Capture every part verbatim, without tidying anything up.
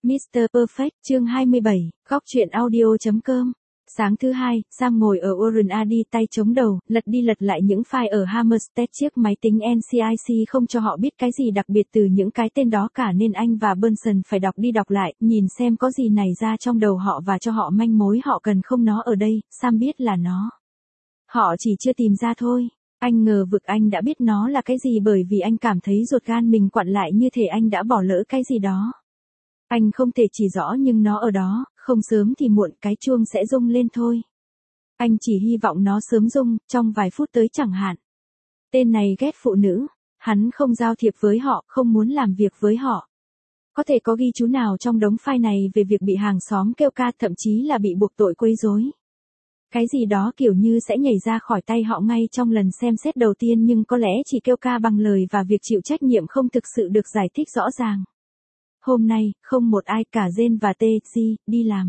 mít tơ Perfect, chương hai mươi bảy, góc truyện audio chấm com. Sáng thứ hai, Sam ngồi ở Oren a đê tay chống đầu, lật đi lật lại những file ở Hammerstead, chiếc máy tính en xê i xê không cho họ biết cái gì đặc biệt từ những cái tên đó cả nên anh và Benson phải đọc đi đọc lại, nhìn xem có gì nảy ra trong đầu họ và cho họ manh mối họ cần không. Nó ở đây, Sam biết là nó. Họ chỉ chưa tìm ra thôi. Anh ngờ vực anh đã biết nó là cái gì bởi vì anh cảm thấy ruột gan mình quặn lại như thể anh đã bỏ lỡ cái gì đó. Anh không thể chỉ rõ nhưng nó ở đó, không sớm thì muộn cái chuông sẽ rung lên thôi. Anh chỉ hy vọng nó sớm rung, trong vài phút tới chẳng hạn. Tên này ghét phụ nữ, hắn không giao thiệp với họ, không muốn làm việc với họ. Có thể có ghi chú nào trong đống file này về việc bị hàng xóm kêu ca, thậm chí là bị buộc tội quấy rối. Cái gì đó kiểu như sẽ nhảy ra khỏi tay họ ngay trong lần xem xét đầu tiên nhưng có lẽ chỉ kêu ca bằng lời và việc chịu trách nhiệm không thực sự được giải thích rõ ràng. Hôm nay, không một ai cả Jane và tê giê đi làm.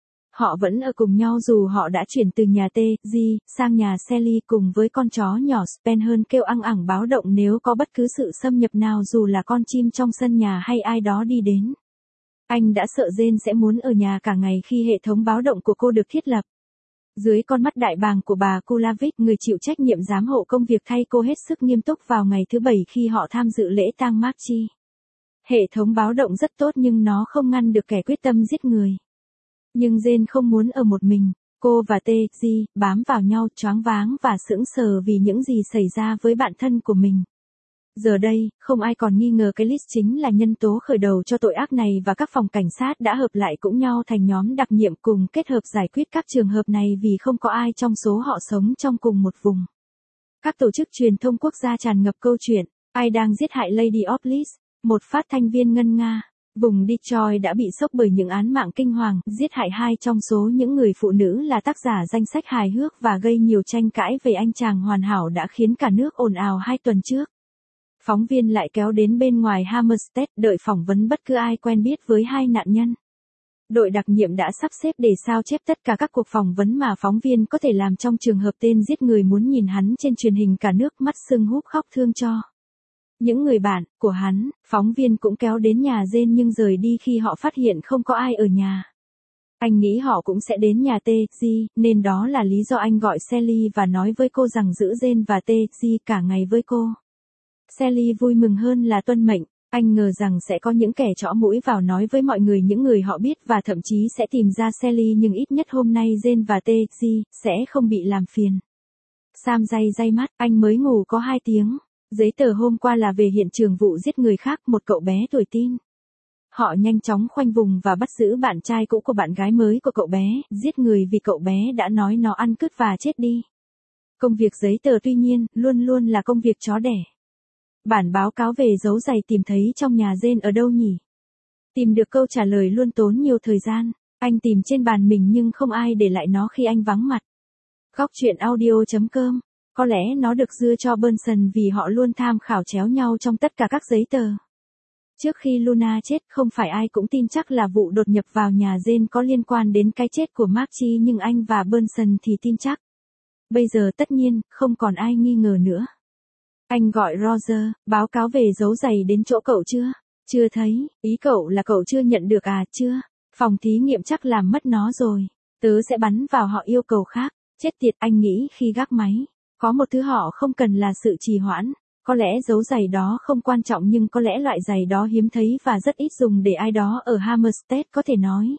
Họ vẫn ở cùng nhau dù họ đã chuyển từ nhà tê giê sang nhà Sally cùng với con chó nhỏ Spencer kêu ăng ẳng báo động nếu có bất cứ sự xâm nhập nào dù là con chim trong sân nhà hay ai đó đi đến. Anh đã sợ Jane sẽ muốn ở nhà cả ngày khi hệ thống báo động của cô được thiết lập. Dưới con mắt đại bàng của bà Kulavich, người chịu trách nhiệm giám hộ công việc thay cô hết sức nghiêm túc vào ngày thứ bảy khi họ tham dự lễ tang Marchie. Hệ thống báo động rất tốt nhưng nó không ngăn được kẻ quyết tâm giết người. Nhưng Jane không muốn ở một mình, cô và tê giê bám vào nhau choáng váng và sững sờ vì những gì xảy ra với bạn thân của mình. Giờ đây, không ai còn nghi ngờ cái Liz chính là nhân tố khởi đầu cho tội ác này và các phòng cảnh sát đã hợp lại cũng nhau thành nhóm đặc nhiệm cùng kết hợp giải quyết các trường hợp này vì không có ai trong số họ sống trong cùng một vùng. Các tổ chức truyền thông quốc gia tràn ngập câu chuyện, ai đang giết hại Lady of Liz, một phát thanh viên ngân nga. Vùng Detroit đã bị sốc bởi những án mạng kinh hoàng, giết hại hai trong số những người phụ nữ là tác giả danh sách hài hước và gây nhiều tranh cãi về anh chàng hoàn hảo đã khiến cả nước ồn ào hai tuần trước. Phóng viên lại kéo đến bên ngoài Hammerstead đợi phỏng vấn bất cứ ai quen biết với hai nạn nhân. Đội đặc nhiệm đã sắp xếp để sao chép tất cả các cuộc phỏng vấn mà phóng viên có thể làm trong trường hợp tên giết người muốn nhìn hắn trên truyền hình cả nước mắt sưng húp khóc thương cho. Những người bạn của hắn, phóng viên cũng kéo đến nhà Jane nhưng rời đi khi họ phát hiện không có ai ở nhà. Anh nghĩ họ cũng sẽ đến nhà tê giê, nên đó là lý do anh gọi Sally và nói với cô rằng giữ Jane và tê giê cả ngày với cô. Sally vui mừng hơn là tuân mệnh, anh ngờ rằng sẽ có những kẻ trõ mũi vào nói với mọi người những người họ biết và thậm chí sẽ tìm ra Sally nhưng ít nhất hôm nay Jane và tê giê sẽ không bị làm phiền. Sam day day mắt, anh mới ngủ có hai tiếng. Giấy tờ hôm qua là về hiện trường vụ giết người khác, một cậu bé tuổi teen. Họ nhanh chóng khoanh vùng và bắt giữ bạn trai cũ của bạn gái mới của cậu bé, giết người vì cậu bé đã nói nó ăn cứt và chết đi. Công việc giấy tờ tuy nhiên, luôn luôn là công việc chó đẻ. Bản báo cáo về dấu giày tìm thấy trong nhà Jane ở đâu nhỉ? Tìm được câu trả lời luôn tốn nhiều thời gian, anh tìm trên bàn mình nhưng không ai để lại nó khi anh vắng mặt. Góc truyện audio chấm com. Có lẽ nó được dưa cho Benson vì họ luôn tham khảo chéo nhau trong tất cả các giấy tờ. Trước khi Luna chết, không phải ai cũng tin chắc là vụ đột nhập vào nhà Jane có liên quan đến cái chết của Marchie nhưng anh và Benson thì tin chắc. Bây giờ tất nhiên, không còn ai nghi ngờ nữa. Anh gọi Roger, báo cáo về dấu giày đến chỗ cậu chưa? Chưa thấy, ý cậu là cậu chưa nhận được à? Chưa, phòng thí nghiệm chắc làm mất nó rồi. Tớ sẽ bắn vào họ yêu cầu khác. Chết tiệt, anh nghĩ khi gác máy. Có một thứ họ không cần là sự trì hoãn, có lẽ dấu giày đó không quan trọng nhưng có lẽ loại giày đó hiếm thấy và rất ít dùng để ai đó ở Hammerstead có thể nói.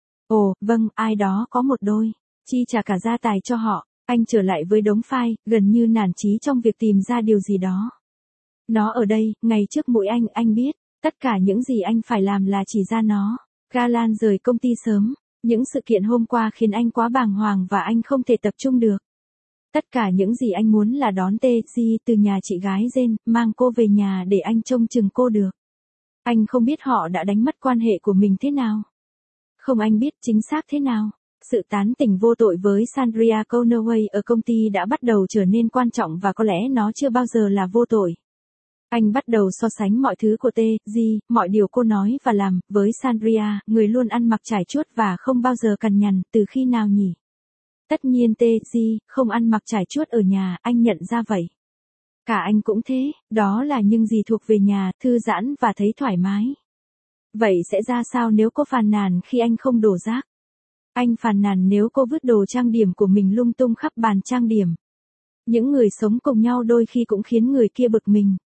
Ồ, vâng, ai đó có một đôi, chi trả cả gia tài cho họ, anh trở lại với đống file, gần như nản chí trong việc tìm ra điều gì đó. Nó ở đây, ngay trước mũi anh, anh biết, tất cả những gì anh phải làm là chỉ ra nó. Galan rời công ty sớm, những sự kiện hôm qua khiến anh quá bàng hoàng và anh không thể tập trung được. Tất cả những gì anh muốn là đón tê giê từ nhà chị gái Jane, mang cô về nhà để anh trông chừng cô được. Anh không biết họ đã đánh mất quan hệ của mình thế nào. Không anh biết chính xác thế nào. Sự tán tỉnh vô tội với Sandria Conaway ở công ty đã bắt đầu trở nên quan trọng và có lẽ nó chưa bao giờ là vô tội. Anh bắt đầu so sánh mọi thứ của tê giê, mọi điều cô nói và làm, với Sandria, người luôn ăn mặc trải chuốt và không bao giờ cằn nhằn, từ khi nào nhỉ? Tất nhiên tê giê không ăn mặc trải chuốt ở nhà, anh nhận ra vậy. Cả anh cũng thế, đó là những gì thuộc về nhà, thư giãn và thấy thoải mái. Vậy sẽ ra sao nếu cô phàn nàn khi anh không đổ rác? Anh phàn nàn nếu cô vứt đồ trang điểm của mình lung tung khắp bàn trang điểm. Những người sống cùng nhau đôi khi cũng khiến người kia bực mình.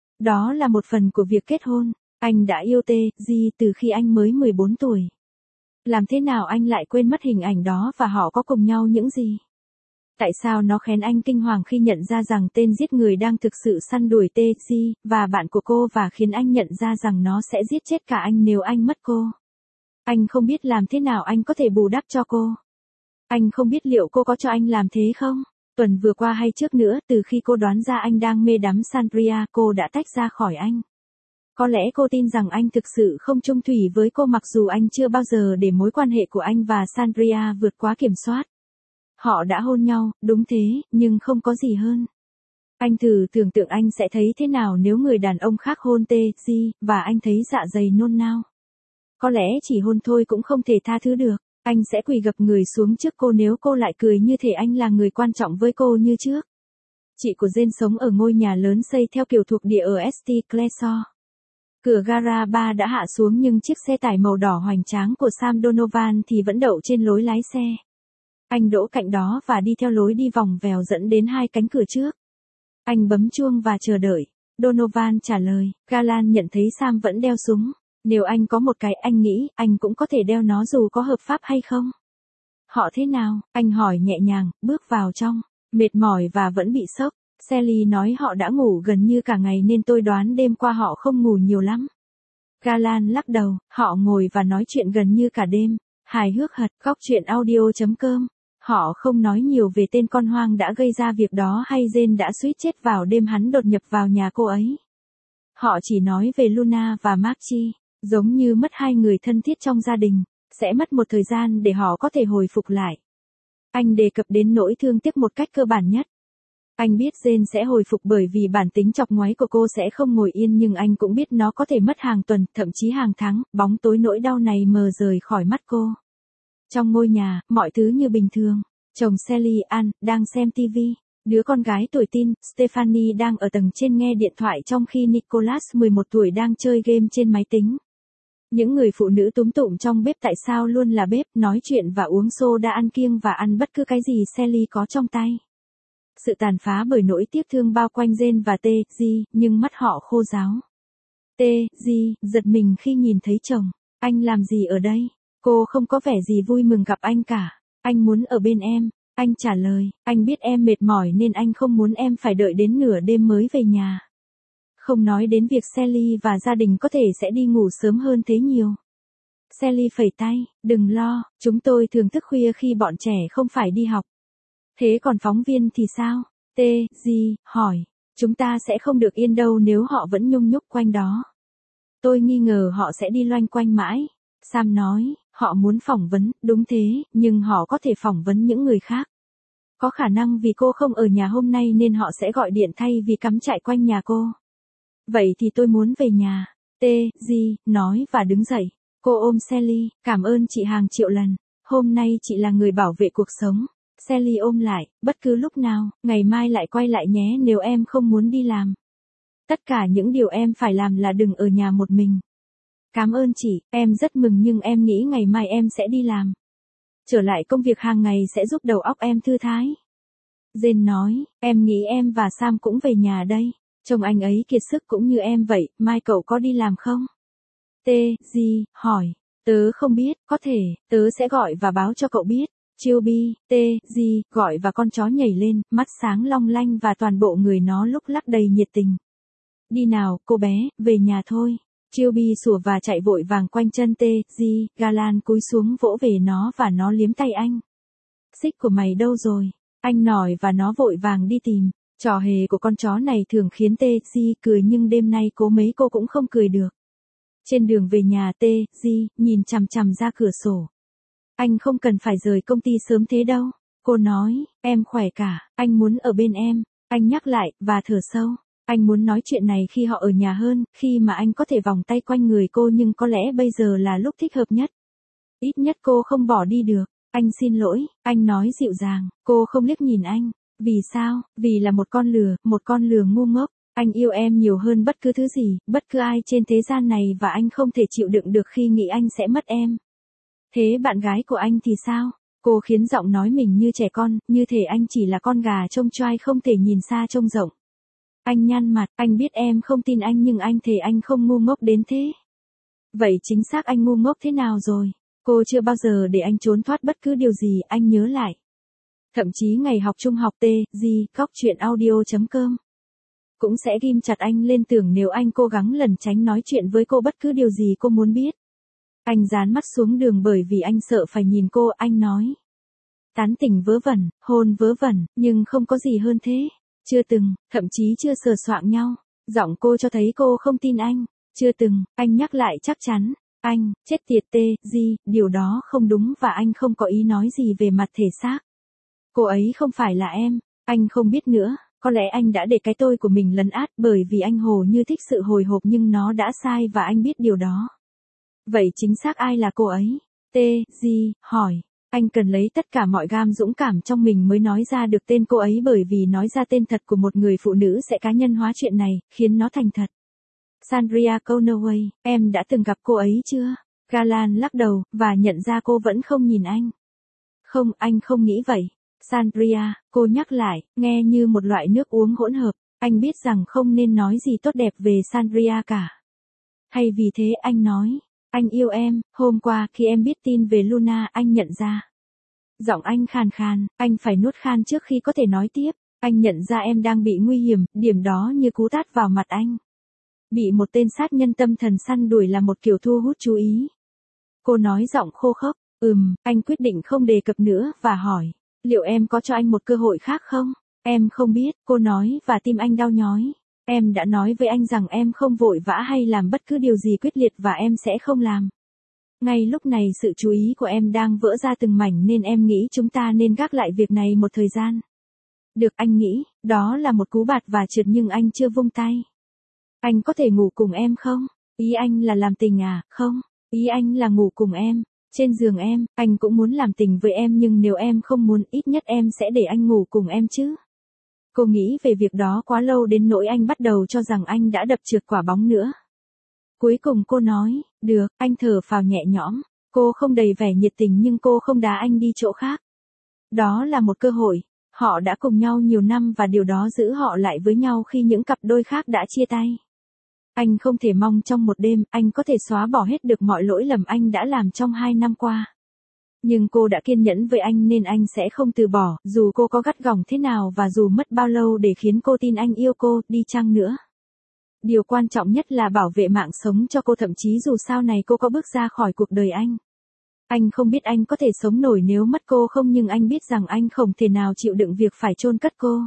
Đó là một phần của việc kết hôn. Anh đã yêu T G từ khi anh mới mười bốn tuổi. Làm thế nào anh lại quên mất hình ảnh đó và họ có cùng nhau những gì? Tại sao nó khiến anh kinh hoàng khi nhận ra rằng tên giết người đang thực sự săn đuổi T G và bạn của cô và khiến anh nhận ra rằng nó sẽ giết chết cả anh nếu anh mất cô? Anh không biết làm thế nào anh có thể bù đắp cho cô. Anh không biết liệu cô có cho anh làm thế không? Tuần vừa qua hay trước nữa, từ khi cô đoán ra anh đang mê đắm Sandria, cô đã tách ra khỏi anh. Có lẽ cô tin rằng anh thực sự không chung thủy với cô mặc dù anh chưa bao giờ để mối quan hệ của anh và Sandria vượt quá kiểm soát. Họ đã hôn nhau, đúng thế, nhưng không có gì hơn. Anh thử tưởng tượng anh sẽ thấy thế nào nếu người đàn ông khác hôn T G, và anh thấy dạ dày nôn nao. Có lẽ chỉ hôn thôi cũng không thể tha thứ được. Anh sẽ quỳ gập người xuống trước cô nếu cô lại cười như thể anh là người quan trọng với cô như trước. Chị của Jane sống ở ngôi nhà lớn xây theo kiểu thuộc địa ở East Clershaw. Cửa gara ba đã hạ xuống nhưng chiếc xe tải màu đỏ hoành tráng của Sam Donovan thì vẫn đậu trên lối lái xe. Anh đỗ cạnh đó và đi theo lối đi vòng vèo dẫn đến hai cánh cửa trước. Anh bấm chuông và chờ đợi. Donovan trả lời. Galan nhận thấy Sam vẫn đeo súng. Nếu anh có một cái, anh nghĩ anh cũng có thể đeo nó dù có hợp pháp hay không. Họ thế nào? Anh hỏi nhẹ nhàng, bước vào trong. Mệt mỏi và vẫn bị sốc. Sally nói họ đã ngủ gần như cả ngày nên tôi đoán đêm qua họ không ngủ nhiều lắm. Galan lắc đầu, họ ngồi và nói chuyện gần như cả đêm. Hài hước hật, góc truyện audio chấm com. Họ không nói nhiều về tên con hoang đã gây ra việc đó hay Jane đã suýt chết vào đêm hắn đột nhập vào nhà cô ấy. Họ chỉ nói về Luna và Marchie, giống như mất hai người thân thiết trong gia đình, sẽ mất một thời gian để họ có thể hồi phục lại. Anh đề cập đến nỗi thương tiếc một cách cơ bản nhất. Anh biết Jane sẽ hồi phục bởi vì bản tính chọc ngoáy của cô sẽ không ngồi yên nhưng anh cũng biết nó có thể mất hàng tuần, thậm chí hàng tháng, bóng tối nỗi đau này mờ rời khỏi mắt cô. Trong ngôi nhà, mọi thứ như bình thường. Chồng Sally, Ann, đang xem ti vi. Đứa con gái tuổi teen, Stephanie đang ở tầng trên nghe điện thoại trong khi Nicholas mười một tuổi đang chơi game trên máy tính. Những người phụ nữ túm tụm trong bếp tại sao luôn là bếp, nói chuyện và uống soda ăn kiêng và ăn bất cứ cái gì Sally có trong tay. Sự tàn phá bởi nỗi tiếc thương bao quanh Jane và T G, nhưng mắt họ khô ráo. T G giật mình khi nhìn thấy chồng. Anh làm gì ở đây? Cô không có vẻ gì vui mừng gặp anh cả. Anh muốn ở bên em. Anh trả lời, anh biết em mệt mỏi nên anh không muốn em phải đợi đến nửa đêm mới về nhà. Không nói đến việc Sally và gia đình có thể sẽ đi ngủ sớm hơn thế nhiều. Sally phẩy tay, đừng lo, chúng tôi thường thức khuya khi bọn trẻ không phải đi học. Thế còn phóng viên thì sao? T G hỏi, chúng ta sẽ không được yên đâu nếu họ vẫn nhung nhúc quanh đó. Tôi nghi ngờ họ sẽ đi loanh quanh mãi. Sam nói, họ muốn phỏng vấn, đúng thế, nhưng họ có thể phỏng vấn những người khác. Có khả năng vì cô không ở nhà hôm nay nên họ sẽ gọi điện thay vì cắm trại quanh nhà cô. Vậy thì tôi muốn về nhà. T G nói và đứng dậy. Cô ôm Sally, cảm ơn chị hàng triệu lần. Hôm nay chị là người bảo vệ cuộc sống. Sally ôm lại, bất cứ lúc nào, ngày mai lại quay lại nhé nếu em không muốn đi làm. Tất cả những điều em phải làm là đừng ở nhà một mình. Cảm ơn chị, em rất mừng nhưng em nghĩ ngày mai em sẽ đi làm. Trở lại công việc hàng ngày sẽ giúp đầu óc em thư thái. Jane nói, em nghĩ em và Sam cũng về nhà đây. Chồng anh ấy kiệt sức cũng như em vậy, mai cậu có đi làm không? T G hỏi, tớ không biết, có thể, tớ sẽ gọi và báo cho cậu biết. Chilby, T G gọi và con chó nhảy lên, mắt sáng long lanh và toàn bộ người nó lúc lắc đầy nhiệt tình. Đi nào, cô bé, về nhà thôi. Chilby sủa và chạy vội vàng quanh chân T G, Galan cúi xuống vỗ về nó và nó liếm tay anh. Xích của mày đâu rồi? Anh nổi và nó vội vàng đi tìm. Trò hề của con chó này thường khiến T G cười nhưng đêm nay cố mấy cô cũng không cười được. Trên đường về nhà T G nhìn chằm chằm ra cửa sổ. Anh không cần phải rời công ty sớm thế đâu. Cô nói, em khỏe cả, anh muốn ở bên em. Anh nhắc lại, và thở sâu. Anh muốn nói chuyện này khi họ ở nhà hơn, khi mà anh có thể vòng tay quanh người cô nhưng có lẽ bây giờ là lúc thích hợp nhất. Ít nhất cô không bỏ đi được. Anh xin lỗi, anh nói dịu dàng. Cô không liếc nhìn anh. Vì sao? Vì là một con lừa, một con lừa ngu ngốc. Anh yêu em nhiều hơn bất cứ thứ gì, bất cứ ai trên thế gian này và anh không thể chịu đựng được khi nghĩ anh sẽ mất em. Thế bạn gái của anh thì sao? Cô khiến giọng nói mình như trẻ con, như thể anh chỉ là con gà trông choai không thể nhìn xa trông rộng. Anh nhăn mặt, anh biết em không tin anh nhưng anh thề anh không ngu ngốc đến thế. Vậy chính xác anh ngu ngốc thế nào rồi? Cô chưa bao giờ để anh trốn thoát bất cứ điều gì, anh nhớ lại. Thậm chí ngày học trung học T, G, Cóc Chuyện Audio.com. Cũng sẽ ghim chặt anh lên tường nếu anh cố gắng lẩn tránh nói chuyện với cô bất cứ điều gì cô muốn biết. Anh dán mắt xuống đường bởi vì anh sợ phải nhìn cô, anh nói. Tán tỉnh vớ vẩn, hôn vớ vẩn, nhưng không có gì hơn thế. Chưa từng, thậm chí chưa sờ soạng nhau. Giọng cô cho thấy cô không tin anh. Chưa từng, anh nhắc lại chắc chắn. Anh, chết tiệt tê, gì, điều đó không đúng và anh không có ý nói gì về mặt thể xác. Cô ấy không phải là em, anh không biết nữa, có lẽ anh đã để cái tôi của mình lấn át bởi vì anh hồ như thích sự hồi hộp nhưng nó đã sai và anh biết điều đó. Vậy chính xác ai là cô ấy? Tê, gì, hỏi. Anh cần lấy tất cả mọi gam dũng cảm trong mình mới nói ra được tên cô ấy bởi vì nói ra tên thật của một người phụ nữ sẽ cá nhân hóa chuyện này, khiến nó thành thật. Sandria Conaway, em đã từng gặp cô ấy chưa? Galan lắc đầu, và nhận ra cô vẫn không nhìn anh. Không, anh không nghĩ vậy. Sandria, cô nhắc lại, nghe như một loại nước uống hỗn hợp. Anh biết rằng không nên nói gì tốt đẹp về Sandria cả. Hay vì thế anh nói, anh yêu em, hôm qua khi em biết tin về Luna anh nhận ra. Giọng anh khàn khàn, anh phải nuốt khan trước khi có thể nói tiếp. Anh nhận ra em đang bị nguy hiểm, điểm đó như cú tát vào mặt anh. Bị một tên sát nhân tâm thần săn đuổi là một kiểu thu hút chú ý. Cô nói giọng khô khốc, ừm, anh quyết định không đề cập nữa và hỏi, liệu em có cho anh một cơ hội khác không? Em không biết, cô nói và tim anh đau nhói. Em đã nói với anh rằng em không vội vã hay làm bất cứ điều gì quyết liệt và em sẽ không làm. Ngay lúc này sự chú ý của em đang vỡ ra từng mảnh nên em nghĩ chúng ta nên gác lại việc này một thời gian. Được, anh nghĩ, đó là một cú bạt và trượt nhưng anh chưa vung tay. Anh có thể ngủ cùng em không? Ý anh là làm tình à? Không, ý anh là ngủ cùng em, trên giường em, anh cũng muốn làm tình với em nhưng nếu em không muốn ít nhất em sẽ để anh ngủ cùng em chứ. Cô nghĩ về việc đó quá lâu đến nỗi anh bắt đầu cho rằng anh đã đập trượt quả bóng nữa. Cuối cùng cô nói, được, anh thở phào nhẹ nhõm, cô không đầy vẻ nhiệt tình nhưng cô không đá anh đi chỗ khác. Đó là một cơ hội, họ đã cùng nhau nhiều năm và điều đó giữ họ lại với nhau khi những cặp đôi khác đã chia tay. Anh không thể mong trong một đêm anh có thể xóa bỏ hết được mọi lỗi lầm anh đã làm trong hai năm qua. Nhưng cô đã kiên nhẫn với anh nên anh sẽ không từ bỏ, dù cô có gắt gỏng thế nào và dù mất bao lâu để khiến cô tin anh yêu cô, đi chăng nữa. Điều quan trọng nhất là bảo vệ mạng sống cho cô thậm chí dù sau này cô có bước ra khỏi cuộc đời anh. Anh không biết anh có thể sống nổi nếu mất cô không nhưng anh biết rằng anh không thể nào chịu đựng việc phải chôn cất cô.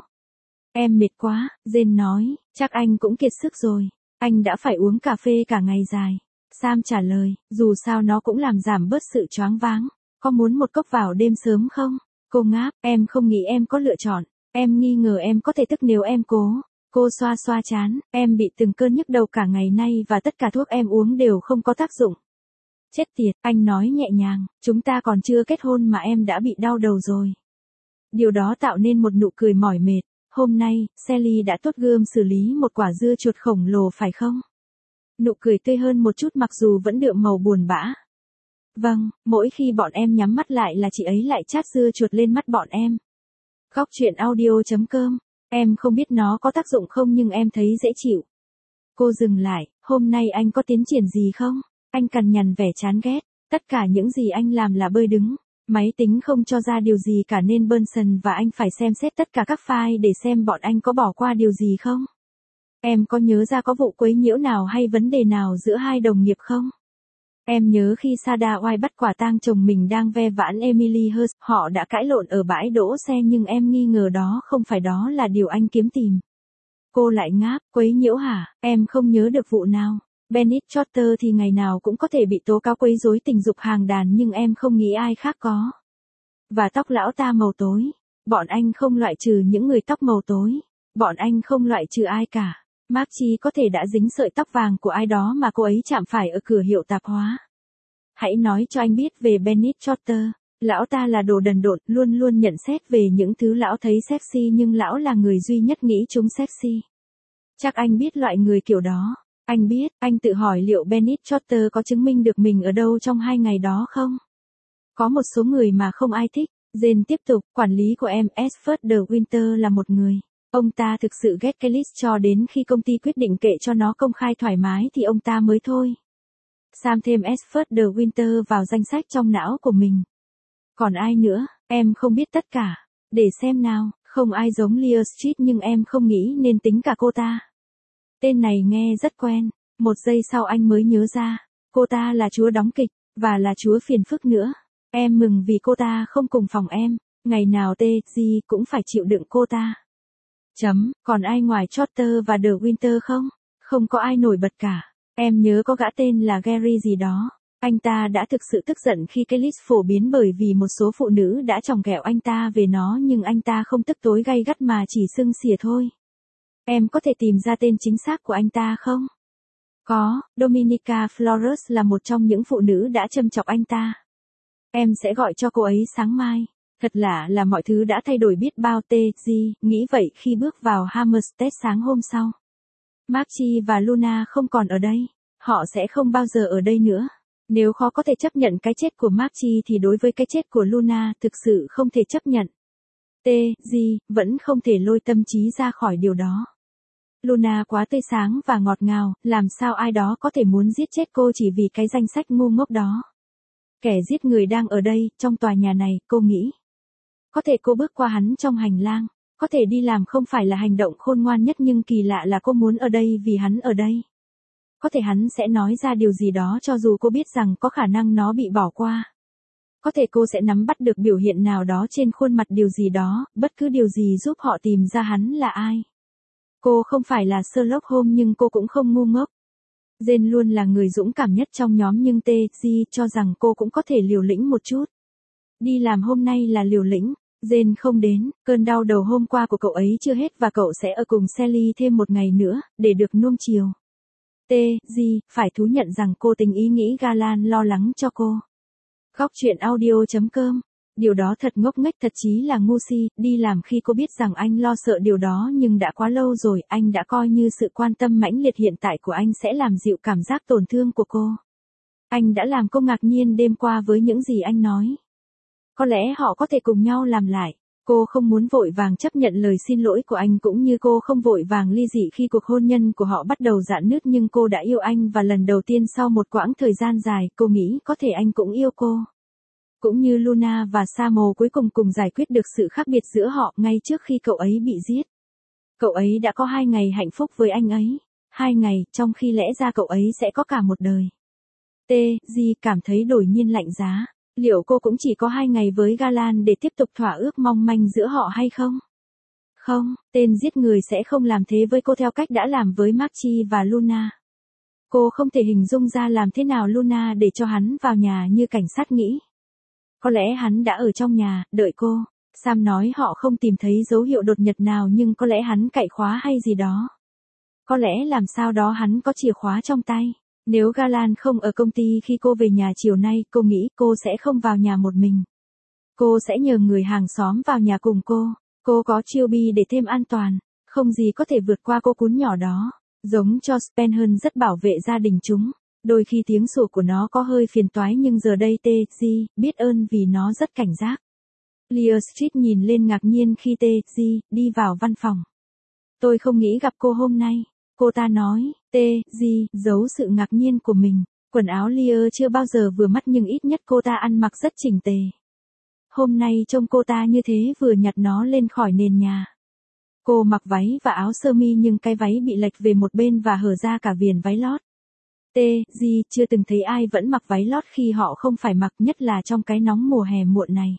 Em mệt quá, Jane nói, chắc anh cũng kiệt sức rồi. Anh đã phải uống cà phê cả ngày dài. Sam trả lời, dù sao nó cũng làm giảm bớt sự choáng váng. Có muốn một cốc vào đêm sớm không? Cô ngáp, em không nghĩ em có lựa chọn. Em nghi ngờ em có thể tức nếu em cố. Cô xoa xoa chán, em bị từng cơn nhức đầu cả ngày nay và tất cả thuốc em uống đều không có tác dụng. Chết tiệt, anh nói nhẹ nhàng, chúng ta còn chưa kết hôn mà em đã bị đau đầu rồi. Điều đó tạo nên một nụ cười mỏi mệt. Hôm nay, Sally đã tốt gươm xử lý một quả dưa chuột khổng lồ phải không? Nụ cười tươi hơn một chút mặc dù vẫn đượm màu buồn bã. Vâng, mỗi khi bọn em nhắm mắt lại là chị ấy lại chát dưa chuột lên mắt bọn em. Góc chuyện audio.com. Em không biết nó có tác dụng không nhưng em thấy dễ chịu. Cô dừng lại, hôm nay anh có tiến triển gì không? Anh cằn nhằn vẻ chán ghét. Tất cả những gì anh làm là bơi đứng. Máy tính không cho ra điều gì cả nên Bunsen và anh phải xem xét tất cả các file để xem bọn anh có bỏ qua điều gì không. Em có nhớ ra có vụ quấy nhiễu nào hay vấn đề nào giữa hai đồng nghiệp không? Em nhớ khi Sada White bắt quả tang chồng mình đang ve vãn Emily Hurst, họ đã cãi lộn ở bãi đỗ xe nhưng em nghi ngờ đó không phải đó là điều anh kiếm tìm. Cô lại ngáp, quấy nhiễu hả, em không nhớ được vụ nào. Bennett Trotter thì ngày nào cũng có thể bị tố cáo quấy rối tình dục hàng đàn nhưng em không nghĩ ai khác có. Và tóc lão ta màu tối. Bọn anh không loại trừ những người tóc màu tối. Bọn anh không loại trừ ai cả. Mark Chi có thể đã dính sợi tóc vàng của ai đó mà cô ấy chạm phải ở cửa hiệu tạp hóa. Hãy nói cho anh biết về Bennett Trotter. Lão ta là đồ đần độn, luôn luôn nhận xét về những thứ lão thấy sexy nhưng lão là người duy nhất nghĩ chúng sexy. Chắc anh biết loại người kiểu đó. Anh biết, anh tự hỏi liệu Bennett Trotter có chứng minh được mình ở đâu trong hai ngày đó không? Có một số người mà không ai thích. Jane tiếp tục, quản lý của em, Ashford de Winter là một người. Ông ta thực sự ghét Kellis cho đến khi công ty quyết định kệ cho nó công khai thoải mái thì ông ta mới thôi. Sam thêm Ashford de Winter vào danh sách trong não của mình. Còn ai nữa, em không biết tất cả. Để xem nào, không ai giống Leah Street nhưng em không nghĩ nên tính cả cô ta. Tên này nghe rất quen. Một giây sau anh mới nhớ ra. Cô ta là chúa đóng kịch, và là chúa phiền phức nữa. Em mừng vì cô ta không cùng phòng em. Ngày nào tê gì cũng phải chịu đựng cô ta. Chấm, còn ai ngoài Trotter và De Winter không? Không có ai nổi bật cả. Em nhớ có gã tên là Gary gì đó. Anh ta đã thực sự tức giận khi Kellis phổ biến bởi vì một số phụ nữ đã chọc ghẹo anh ta về nó nhưng anh ta không tức tối gay gắt mà chỉ sưng xỉa thôi. Em có thể tìm ra tên chính xác của anh ta không? Có, Dominica Flores là một trong những phụ nữ đã châm chọc anh ta. Em sẽ gọi cho cô ấy sáng mai. Thật lạ là mọi thứ đã thay đổi biết bao tê gì, nghĩ vậy khi bước vào Hammerstead sáng hôm sau. Marchie và Luna không còn ở đây. Họ sẽ không bao giờ ở đây nữa. Nếu khó có thể chấp nhận cái chết của Marchie thì đối với cái chết của Luna thực sự không thể chấp nhận. Tê, gì, vẫn không thể lôi tâm trí ra khỏi điều đó. Luna quá tươi sáng và ngọt ngào, làm sao ai đó có thể muốn giết chết cô chỉ vì cái danh sách ngu ngốc đó. Kẻ giết người đang ở đây, trong tòa nhà này, cô nghĩ. Có thể cô bước qua hắn trong hành lang. Có thể đi làm không phải là hành động khôn ngoan nhất nhưng kỳ lạ là cô muốn ở đây vì hắn ở đây. Có thể hắn sẽ nói ra điều gì đó cho dù cô biết rằng có khả năng nó bị bỏ qua. Có thể cô sẽ nắm bắt được biểu hiện nào đó trên khuôn mặt điều gì đó, bất cứ điều gì giúp họ tìm ra hắn là ai. Cô không phải là Sherlock Holmes nhưng cô cũng không ngu ngốc. Jane luôn là người dũng cảm nhất trong nhóm nhưng T G cho rằng cô cũng có thể liều lĩnh một chút. Đi làm hôm nay là liều lĩnh. Jane không đến, cơn đau đầu hôm qua của cậu ấy chưa hết và cậu sẽ ở cùng Sally thêm một ngày nữa, để được nuông chiều. T G phải thú nhận rằng cô tình ý nghĩ Galan lo lắng cho cô. Góc truyện audio chấm com. Điều đó thật ngốc nghếch thật chí là ngu si, đi làm khi cô biết rằng anh lo sợ điều đó nhưng đã quá lâu rồi, anh đã coi như sự quan tâm mãnh liệt hiện tại của anh sẽ làm dịu cảm giác tổn thương của cô. Anh đã làm cô ngạc nhiên đêm qua với những gì anh nói. Có lẽ họ có thể cùng nhau làm lại. Cô không muốn vội vàng chấp nhận lời xin lỗi của anh cũng như cô không vội vàng ly dị khi cuộc hôn nhân của họ bắt đầu rạn nứt nhưng cô đã yêu anh và lần đầu tiên sau một quãng thời gian dài cô nghĩ có thể anh cũng yêu cô. Cũng như Luna và Samuel cuối cùng cùng giải quyết được sự khác biệt giữa họ ngay trước khi cậu ấy bị giết. Cậu ấy đã có hai ngày hạnh phúc với anh ấy. Hai ngày, trong khi lẽ ra cậu ấy sẽ có cả một đời. T G cảm thấy đổi nhiên lạnh giá. Liệu cô cũng chỉ có hai ngày với Galan để tiếp tục thỏa ước mong manh giữa họ hay không? Không, tên giết người sẽ không làm thế với cô theo cách đã làm với Marchie và Luna. Cô không thể hình dung ra làm thế nào Luna để cho hắn vào nhà như cảnh sát nghĩ. Có lẽ hắn đã ở trong nhà, đợi cô. Sam nói họ không tìm thấy dấu hiệu đột nhập nào nhưng có lẽ hắn cậy khóa hay gì đó. Có lẽ làm sao đó hắn có chìa khóa trong tay. Nếu Galan không ở công ty khi cô về nhà chiều nay, cô nghĩ cô sẽ không vào nhà một mình. Cô sẽ nhờ người hàng xóm vào nhà cùng cô. Cô có Chilby để thêm an toàn. Không gì có thể vượt qua cô cún nhỏ đó. Giống cho Spenhern rất bảo vệ gia đình chúng. Đôi khi tiếng sủa của nó có hơi phiền toái nhưng giờ đây T G biết ơn vì nó rất cảnh giác. Leah Street nhìn lên ngạc nhiên khi T G đi vào văn phòng. Tôi không nghĩ gặp cô hôm nay. Cô ta nói, T G giấu sự ngạc nhiên của mình. Quần áo Leah chưa bao giờ vừa mắt nhưng ít nhất cô ta ăn mặc rất chỉnh tề. Hôm nay trông cô ta như thế vừa nhặt nó lên khỏi nền nhà. Cô mặc váy và áo sơ mi nhưng cái váy bị lệch về một bên và hở ra cả viền váy lót. T G chưa từng thấy ai vẫn mặc váy lót khi họ không phải mặc, nhất là trong cái nóng mùa hè muộn này.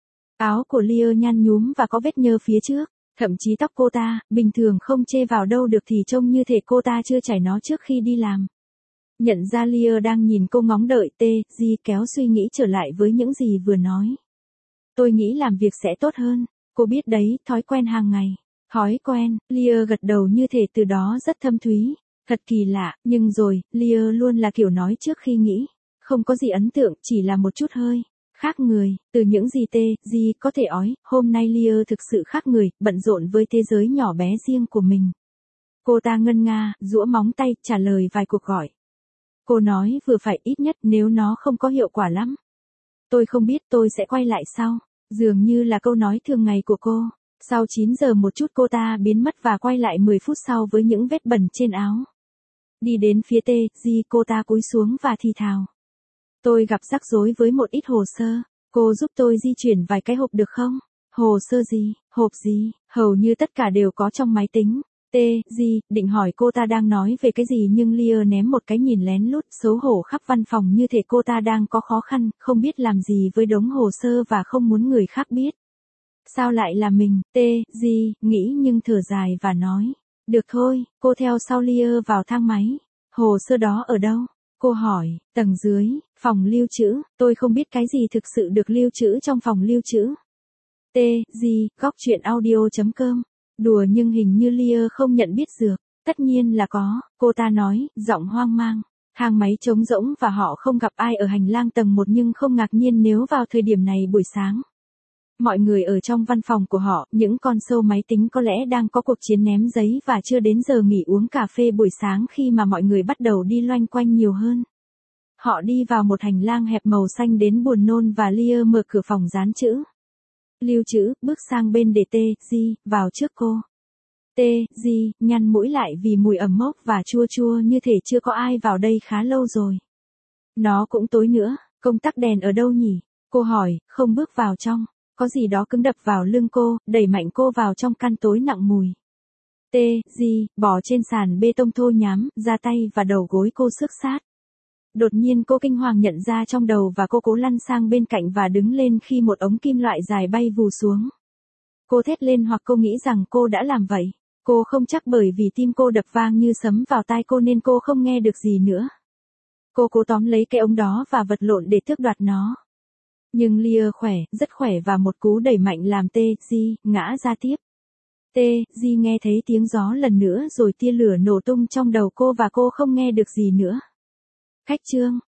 Áo của Leah nhăn nhúm và có vết nhơ phía trước. Thậm chí tóc cô ta, bình thường không chê vào đâu được thì trông như thể cô ta chưa chải nó trước khi đi làm. Nhận ra Leah đang nhìn cô ngóng đợi, T G kéo suy nghĩ trở lại với những gì vừa nói. Tôi nghĩ làm việc sẽ tốt hơn. Cô biết đấy, thói quen hàng ngày. Thói quen, Leah gật đầu như thể từ đó rất thâm thúy. Thật kỳ lạ, nhưng rồi, Leah luôn là kiểu nói trước khi nghĩ. Không có gì ấn tượng, chỉ là một chút hơi khác người, từ những gì T G có thể ói, hôm nay Leah thực sự khác người, bận rộn với thế giới nhỏ bé riêng của mình. Cô ta ngân nga, giũa móng tay, trả lời vài cuộc gọi. Cô nói vừa phải, ít nhất nếu nó không có hiệu quả lắm. Tôi không biết, tôi sẽ quay lại sau. Dường như là câu nói thường ngày của cô. Sau chín giờ một chút cô ta biến mất và quay lại mười phút sau với những vết bẩn trên áo. Đi đến phía T, G, cô ta cúi xuống và thì thào. Tôi gặp rắc rối với một ít hồ sơ. Cô giúp tôi di chuyển vài cái hộp được không? Hồ sơ gì? Hộp gì? Hầu như tất cả đều có trong máy tính. T, G, định hỏi cô ta đang nói về cái gì nhưng Lia ném một cái nhìn lén lút xấu hổ khắp văn phòng như thể cô ta đang có khó khăn, không biết làm gì với đống hồ sơ và không muốn người khác biết. Sao lại là mình? T, G, nghĩ nhưng thở dài và nói. Được thôi, cô theo sau Lia vào thang máy. Hồ sơ đó ở đâu? Cô hỏi, tầng dưới, phòng lưu trữ, tôi không biết cái gì thực sự được lưu trữ trong phòng lưu trữ. T, G, góc truyện audio chấm com. Đùa nhưng hình như Lia không nhận biết dược. Tất nhiên là có, cô ta nói, giọng hoang mang. Thang máy trống rỗng và họ không gặp ai ở hành lang tầng một nhưng không ngạc nhiên nếu vào thời điểm này buổi sáng. Mọi người ở trong văn phòng của họ, những con sâu máy tính có lẽ đang có cuộc chiến ném giấy và chưa đến giờ nghỉ uống cà phê buổi sáng khi mà mọi người bắt đầu đi loanh quanh nhiều hơn. Họ đi vào một hành lang hẹp màu xanh đến buồn nôn và Lia mở cửa phòng dán chữ. Lưu trữ, bước sang bên để T, G, vào trước cô. T, G, nhăn mũi lại vì mùi ẩm mốc và chua chua như thể chưa có ai vào đây khá lâu rồi. Nó cũng tối nữa, công tắc đèn ở đâu nhỉ? Cô hỏi, không bước vào trong. Có gì đó cứng đập vào lưng cô, đẩy mạnh cô vào trong căn tối nặng mùi. T, G, bò trên sàn bê tông thô nhám, da tay và đầu gối cô xước sát. Đột nhiên cô kinh hoàng nhận ra trong đầu và cô cố lăn sang bên cạnh và đứng lên khi một ống kim loại dài bay vù xuống. Cô thét lên hoặc cô nghĩ rằng cô đã làm vậy. Cô không chắc bởi vì tim cô đập vang như sấm vào tai cô nên cô không nghe được gì nữa. Cô cố tóm lấy cái ống đó và vật lộn để tước đoạt nó. Nhưng Lia khỏe, rất khỏe và một cú đẩy mạnh làm T, G, ngã ra tiếp. T, G nghe thấy tiếng gió lần nữa rồi tia lửa nổ tung trong đầu cô và cô không nghe được gì nữa. Khách trương,